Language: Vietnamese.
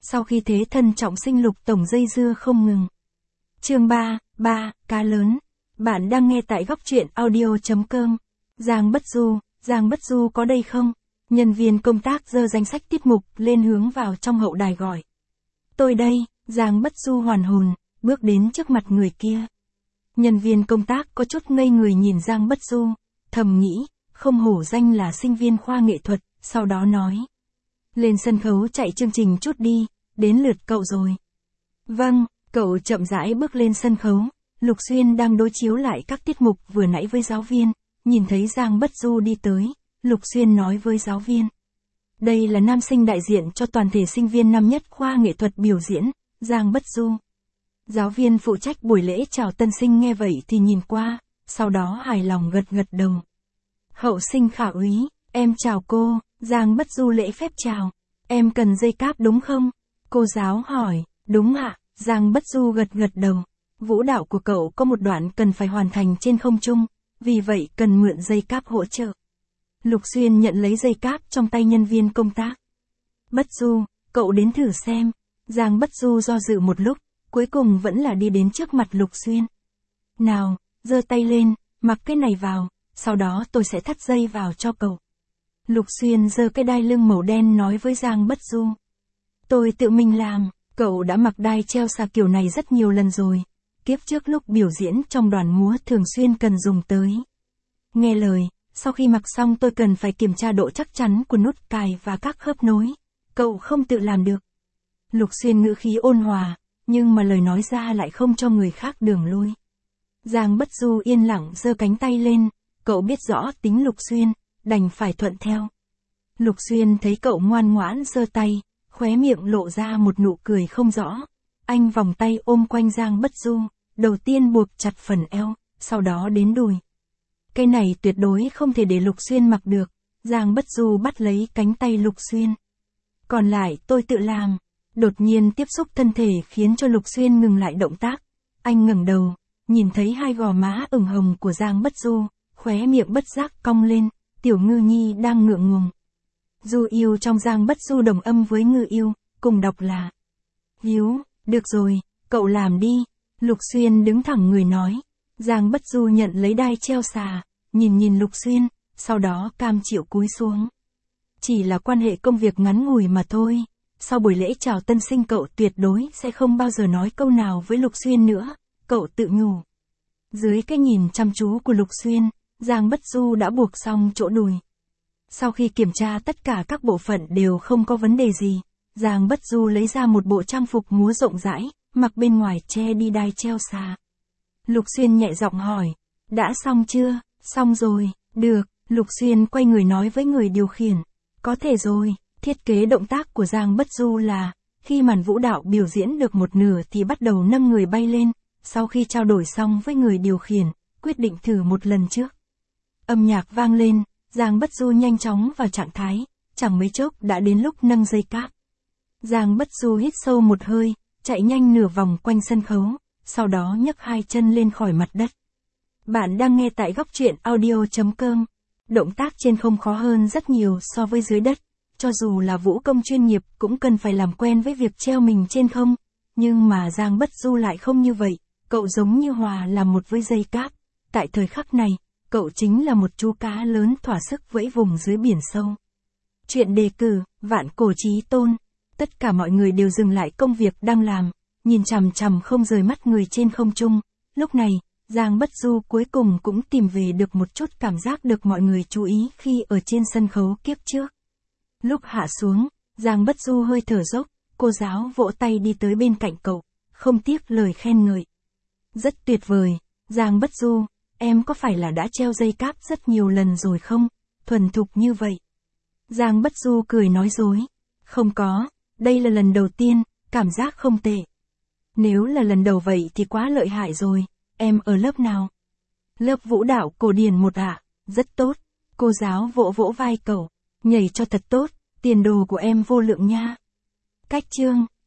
Sau khi thế thân trọng sinh Lục tổng dây dưa không ngừng. Chương 3, cá lớn. Bạn đang nghe tại góc truyện audio.com. Giang Bất Du có đây không? Nhân viên công tác giơ danh sách tiết mục lên hướng vào trong hậu đài gọi. Tôi đây, Giang Bất Du hoàn hồn, bước đến trước mặt người kia. Nhân viên công tác có chút ngây người nhìn Giang Bất Du, thầm nghĩ, không hổ danh là sinh viên khoa nghệ thuật, sau đó nói. Lên sân khấu chạy chương trình chút đi, đến lượt cậu rồi. Vâng, cậu chậm rãi bước lên sân khấu, Lục Xuyên đang đối chiếu lại các tiết mục vừa nãy với giáo viên, nhìn thấy Giang Bất Du đi tới, Lục Xuyên nói với giáo viên. Đây là nam sinh đại diện cho toàn thể sinh viên năm nhất khoa nghệ thuật biểu diễn, Giang Bất Du. Giáo viên phụ trách buổi lễ chào tân sinh nghe vậy thì nhìn qua, sau đó hài lòng gật đầu. Hậu sinh Khả úy, em chào cô, Giang Bất Du lễ phép chào. Em cần dây cáp đúng không? Cô giáo hỏi, đúng ạ, Giang Bất Du gật đầu. Vũ đạo của cậu có một đoạn cần phải hoàn thành trên không trung, vì vậy cần mượn dây cáp hỗ trợ. Lục Xuyên nhận lấy dây cáp trong tay nhân viên công tác. Bất Du, cậu đến thử xem. Giang Bất Du do dự một lúc, cuối cùng vẫn là đi đến trước mặt Lục Xuyên. Nào, giơ tay lên, mặc cái này vào, sau đó tôi sẽ thắt dây vào cho cậu. Lục Xuyên giơ cái đai lưng màu đen nói với Giang Bất Du. Tôi tự mình làm, cậu đã mặc đai treo xà kiểu này rất nhiều lần rồi. Kiếp trước lúc biểu diễn trong đoàn múa thường xuyên cần dùng tới. Nghe lời, sau khi mặc xong tôi cần phải kiểm tra độ chắc chắn của nút cài và các khớp nối. Cậu không tự làm được. Lục Xuyên ngữ khí ôn hòa, nhưng mà lời nói ra lại không cho người khác đường lui. Giang Bất Du yên lặng giơ cánh tay lên, cậu biết rõ tính Lục Xuyên, đành phải thuận theo. Lục Xuyên thấy cậu ngoan ngoãn giơ tay, khóe miệng lộ ra một nụ cười không rõ. Anh vòng tay ôm quanh Giang Bất Du, đầu tiên buộc chặt phần eo, sau đó đến đùi. Cái này tuyệt đối không thể để Lục Xuyên mặc được, Giang Bất Du bắt lấy cánh tay Lục Xuyên. Còn lại tôi tự làm. Đột nhiên tiếp xúc thân thể khiến cho Lục Xuyên ngừng lại động tác. Anh ngẩng đầu, nhìn thấy hai gò má ửng hồng của Giang Bất Du, khóe miệng bất giác cong lên, Tiểu Ngư Nhi đang ngượng ngùng. Du yêu trong Giang Bất Du đồng âm với Ngư yêu, cùng đọc là Hiếu, được rồi, cậu làm đi. Lục Xuyên đứng thẳng người nói. Giang Bất Du nhận lấy đai treo xà, nhìn Lục Xuyên, sau đó cam chịu cúi xuống. Chỉ là quan hệ công việc ngắn ngủi mà thôi. Sau buổi lễ chào tân sinh cậu tuyệt đối sẽ không bao giờ nói câu nào với Lục Xuyên nữa, cậu tự nhủ. Dưới cái nhìn chăm chú của Lục Xuyên, Giang Bất Du đã buộc xong chỗ đùi. Sau khi kiểm tra tất cả các bộ phận đều không có vấn đề gì, Giang Bất Du lấy ra một bộ trang phục múa rộng rãi, mặc bên ngoài che đi đai treo xà. Lục Xuyên nhẹ giọng hỏi, đã xong chưa? Xong rồi, được, Lục Xuyên quay người nói với người điều khiển, có thể rồi. Thiết kế động tác của Giang Bất Du là, khi màn vũ đạo biểu diễn được một nửa thì bắt đầu nâng người bay lên, sau khi trao đổi xong với người điều khiển, quyết định thử một lần trước. Âm nhạc vang lên, Giang Bất Du nhanh chóng vào trạng thái, chẳng mấy chốc đã đến lúc nâng dây cáp. Giang Bất Du hít sâu một hơi, chạy nhanh nửa vòng quanh sân khấu, sau đó nhấc hai chân lên khỏi mặt đất. Bạn đang nghe tại góc truyện audio.com. Động tác trên không khó hơn rất nhiều so với dưới đất. Cho dù là vũ công chuyên nghiệp cũng cần phải làm quen với việc treo mình trên không, nhưng mà Giang Bất Du lại không như vậy, cậu giống như hòa làm một với dây cáp. Tại thời khắc này, cậu chính là một chú cá lớn thỏa sức vẫy vùng dưới biển sâu. Chuyện đề cử, vạn cổ chí tôn. Tất cả mọi người đều dừng lại công việc đang làm, nhìn chằm chằm không rời mắt người trên không trung. Lúc này, Giang Bất Du cuối cùng cũng tìm về được một chút cảm giác được mọi người chú ý khi ở trên sân khấu kiếp trước. Lúc hạ xuống, Giang Bất Du hơi thở dốc, cô giáo vỗ tay đi tới bên cạnh cậu, không tiếc lời khen ngợi. Rất tuyệt vời, Giang Bất Du, em có phải là đã treo dây cáp rất nhiều lần rồi không? Thuần thục như vậy. Giang Bất Du cười nói dối. Không có, đây là lần đầu tiên, cảm giác không tệ. Nếu là lần đầu vậy thì quá lợi hại rồi, em ở lớp nào? Lớp vũ đạo cổ điển 1 ạ, rất tốt. Cô giáo vỗ vỗ vai cậu. Nhảy cho thật tốt, tiền đồ của em vô lượng nha. Cách chương